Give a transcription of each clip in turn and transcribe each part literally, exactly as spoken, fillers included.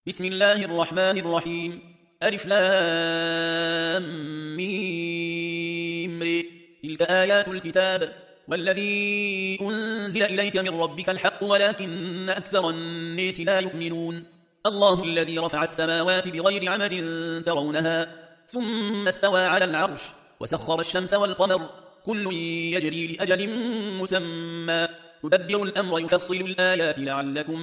بسم الله الرحمن الرحيم ألف لام ميم ر. تلك آيات الكتاب والذي أنزل إليك من ربك الحق ولكن أكثر الناس لا يؤمنون. الله الذي رفع السماوات بغير عمد ترونها ثم استوى على العرش وسخر الشمس والقمر كل يجري لأجل مسمى يدبر الأمر يفصل الآيات لعلكم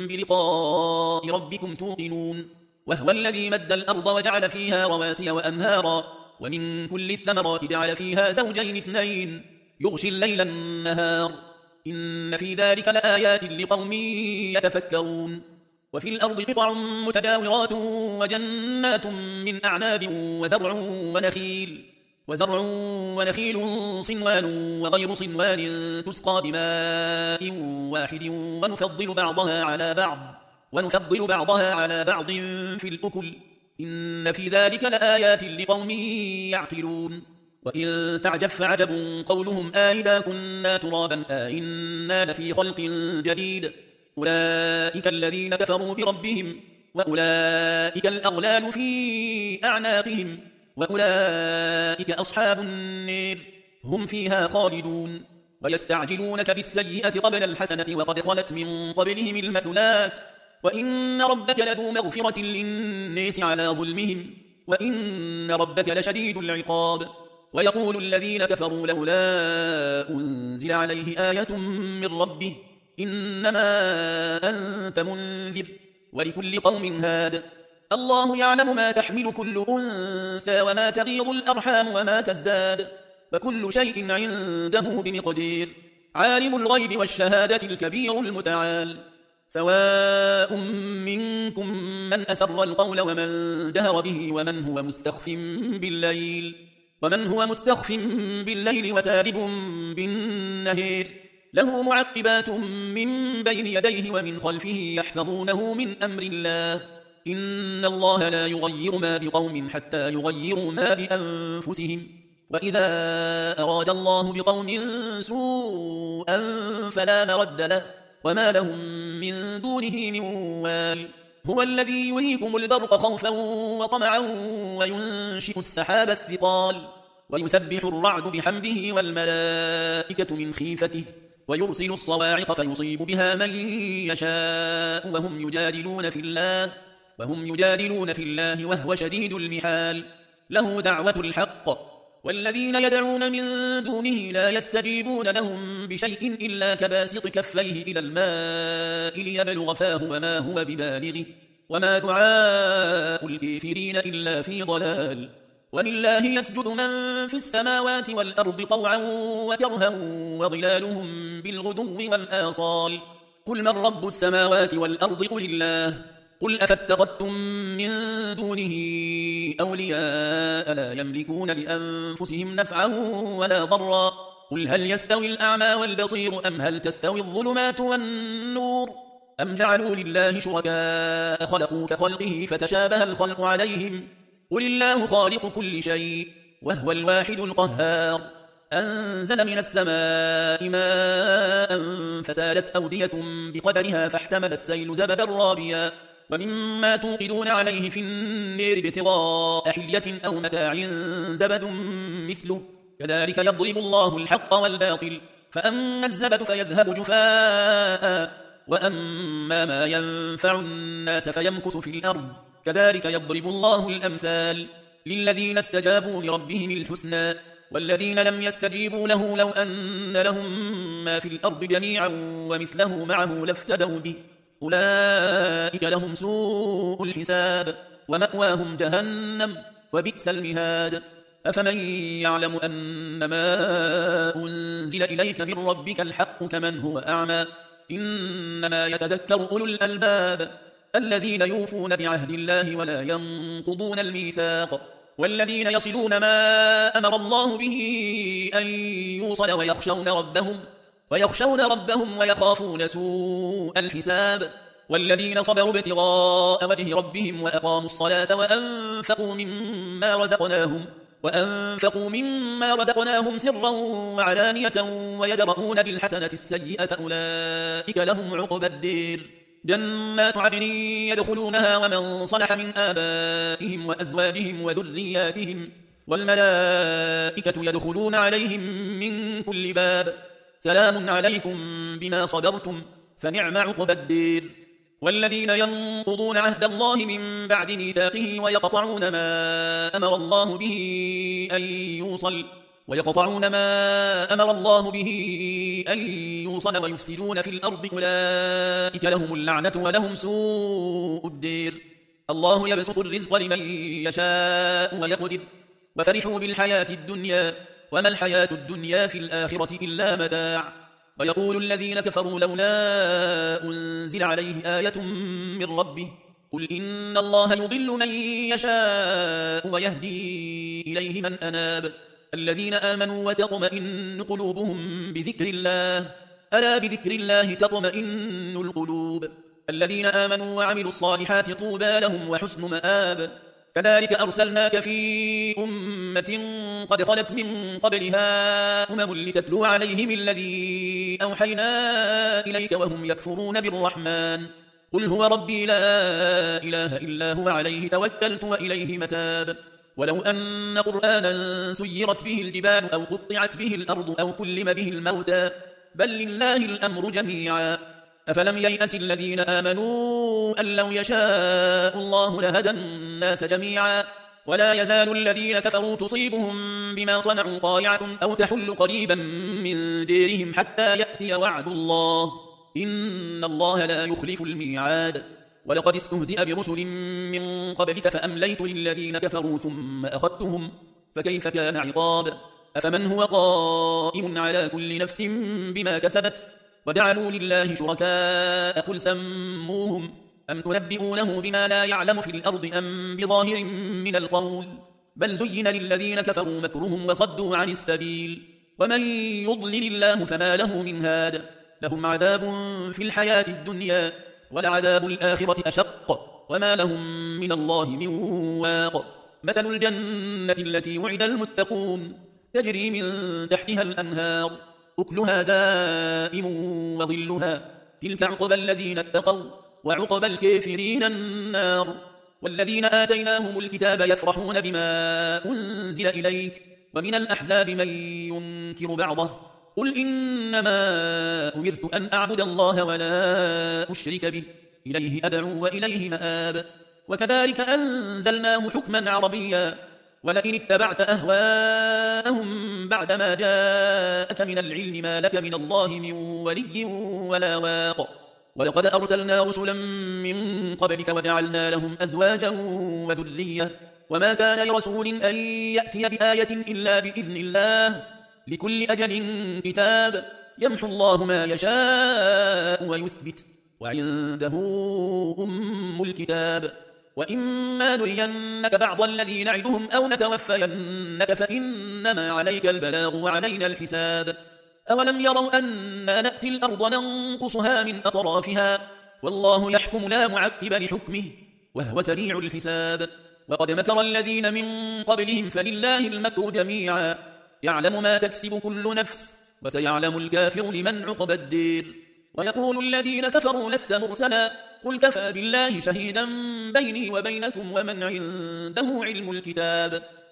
بلقاء ربكم توقنون. وهو الذي مد الأرض وجعل فيها رواسي وأنهارا ومن كل الثمرات جعل فيها زوجين اثنين يغشي الليل النهار إن في ذلك لآيات لقوم يتفكرون. وفي الأرض قطع متجاورات وجنات من أعناب وزرع ونخيل وزرع ونخيل صنوان وغير صنوان تسقى بماء واحد ونفضل بعضها على بعض ونفضل بعضها على بعض في الأكل إن في ذلك لآيات لقوم يعقلون. وإن تعجب فعجب قولهم آئذا كنا ترابا آئنا لفي خلق جديد أولئك الذين كفروا بربهم وأولئك الأغلال في أعناقهم وأولئك أصحاب النار هم فيها خالدون. ويستعجلونك بالسيئة قبل الحسنة وقد خلت من قبلهم المثلات وإن ربك لذو مغفرة للناس على ظلمهم وإن ربك لشديد العقاب. ويقول الذين كفروا لولا أنزل عليه آية من ربه إنما أنت منذر ولكل قوم هاد الله يعلم ما تحمل كل أنثى وما تغيض الأرحام وما تزداد وكل شيء عنده بمقدير. عالم الغيب والشهادة الكبير المتعال سواء منكم من أسر القول ومن جهر به ومن هو مستخف بالليل ومن هو مستخف بالليل وسارب بالنهار له معقبات من بين يديه ومن خلفه يحفظونه من أمر الله إن الله لا يغير ما بقوم حتى يغيروا ما بأنفسهم وإذا أراد الله بقوم سوءا فلا مرد له وما لهم من دونه من وال. هو الذي يريكم البرق خوفا وطمعا وينشئ السحاب الثقال ويسبح الرعد بحمده والملائكة من خيفته ويرسل الصواعق فيصيب بها من يشاء وهم يجادلون في الله وهم يجادلون في الله وهو شديد المحال. له دعوة الحق والذين يدعون من دونه لا يستجيبون لهم بشيء إلا كباسط كفيه إلى الماء ليبلغ فاه وما هو ببالغه وما دعاء الكافرين إلا في ضلال. ولله يسجد من في السماوات والأرض طوعا وكرها وظلالهم بالغدو والآصال قل من رب السماوات والأرض قل الله قل أفاتخذتم من دونه أولياء لا يملكون لأنفسهم نفعا ولا ضرا قل هل يستوي الأعمى والبصير أم هل تستوي الظلمات والنور أم جعلوا لله شركاء خلقوا كخلقه فتشابه الخلق عليهم قل الله خالق كل شيء وهو الواحد القهار أنزل من السماء ماء فسالت أودية بقدرها فاحتمل السيل زبدا رابيا ومما توقدون عليه في النار ابتغاء حلية أو متاع زبد مثله كذلك يضرب الله الحق والباطل فأما الزبد فيذهب جفاء وأما ما ينفع الناس فيمكث في الأرض كذلك يضرب الله الأمثال للذين استجابوا لربهم الحسنى والذين لم يستجيبوا له لو أن لهم ما في الأرض جميعا ومثله معه لافتدوا به أولئك لهم سوء الحساب ومأواهم جهنم وبئس المهاد. أفمن يعلم أنما أنزل إليك من ربك الحق كمن هو أعمى إنما يتذكر أولو الألباب الذين يوفون بعهد الله ولا ينقضون الميثاق والذين يصلون ما أمر الله به أن يوصل ويخشون ربهم ويخشون ربهم ويخافون سوء الحساب والذين صبروا ابتغاء وجه ربهم وأقاموا الصلاة وأنفقوا مما رزقناهم وأنفقوا مما رزقناهم سرا وعلانية ويدرؤون بالحسنة السيئة أولئك لهم عقبى الدير جنات عدن يدخلونها ومن صلح من آبائهم وأزواجهم وذرياتهم والملائكة يدخلون عليهم من كل باب سلام عليكم بما صبرتم فنعم عقبى الدير والذين ينقضون عهد الله من بعد ميثاقه ويقطعون ما أمر الله به أن يوصل ويقطعون ما أمر الله به أن يوصل ويفسدون في الأرض أولئك لهم اللعنة ولهم سوء الدير الله يبسط الرزق لمن يشاء ويقدر وفرحوا بالحياة الدنيا وما الحياة الدنيا في الآخرة إلا متاع ويقول الذين كفروا لولا أنزل عليه آية من ربه قل إن الله يضل من يشاء ويهدي إليه من أناب الذين آمنوا وتطمئن قلوبهم بذكر الله ألا بذكر الله تطمئن القلوب الذين آمنوا وعملوا الصالحات طوبى لهم وحسن مآب كذلك أرسلناك في أمة قد خلت من قبلها أمم لتتلو عليهم الذي أوحينا إليك وهم يكفرون بالرحمن قل هو ربي لا إله إلا هو عليه توكلت وإليه متاب ولو أن قرآنا سيرت به الجبال أو قطعت به الأرض أو كلم به الموتى بل لله الأمر جميعا أفلم ييأس الذين آمنوا أن لو يشاء الله لهدى الناس جميعا ولا يزال الذين كفروا تصيبهم بما صنعوا قارعة أو تحل قريبا من ديرهم حتى يأتي وعد الله إن الله لا يخلف الميعاد ولقد استهزئ برسل من قبلك فأمليت للذين كفروا ثم أخذتهم فكيف كان عقاب أفمن هو قائم على كل نفس بما كسبت وجعلوا لله شركاء قل سموهم أم تنبئونه بما لا يعلم في الأرض أم بظاهر من القول بل زين للذين كفروا مكرهم وصدوا عن السبيل ومن يضلل الله فما له من هاد لهم عذاب في الحياة الدنيا ولعذاب الآخرة أشق وما لهم من الله من واق مثل الجنة التي وعد المتقون تجري من تحتها الأنهار أكلها دائم وظلها تلك عقبى الذين اتقوا وعقبى الكافرين النار والذين آتيناهم الكتاب يفرحون بما أنزل إليك ومن الأحزاب من ينكر بعضه قل إنما أمرت أن أعبد الله ولا أشرك به إليه أدعو وإليه مآب وكذلك أنزلناه حكما عربيا ولئن اتبعت أهواءهم بعدما جاءك من العلم ما لك من الله من ولي ولا واق ولقد أرسلنا رسلا من قبلك وجعلنا لهم أزواجا وذرية وما كان لرسول أن يأتي بآية إلا بإذن الله لكل أجل كتاب يمحو الله ما يشاء ويثبت وعنده أم الكتاب وإما نرينك بعض الذي نعدهم أو نتوفينك فإنما عليك البلاغ وعلينا الحساب أولم يروا أنا نأتي الأرض ننقصها من أطرافها والله يحكم لا معقب لحكمه وهو سريع الحساب وقد مكر الذين من قبلهم فلله المكر جميعا يعلم ما تكسب كل نفس وسيعلم الكافر لمن عقب الدير ويقول الذين كفروا لست مرسلا قل كفى بالله شهيدا بيني وبينكم ومن عنده علم الكتاب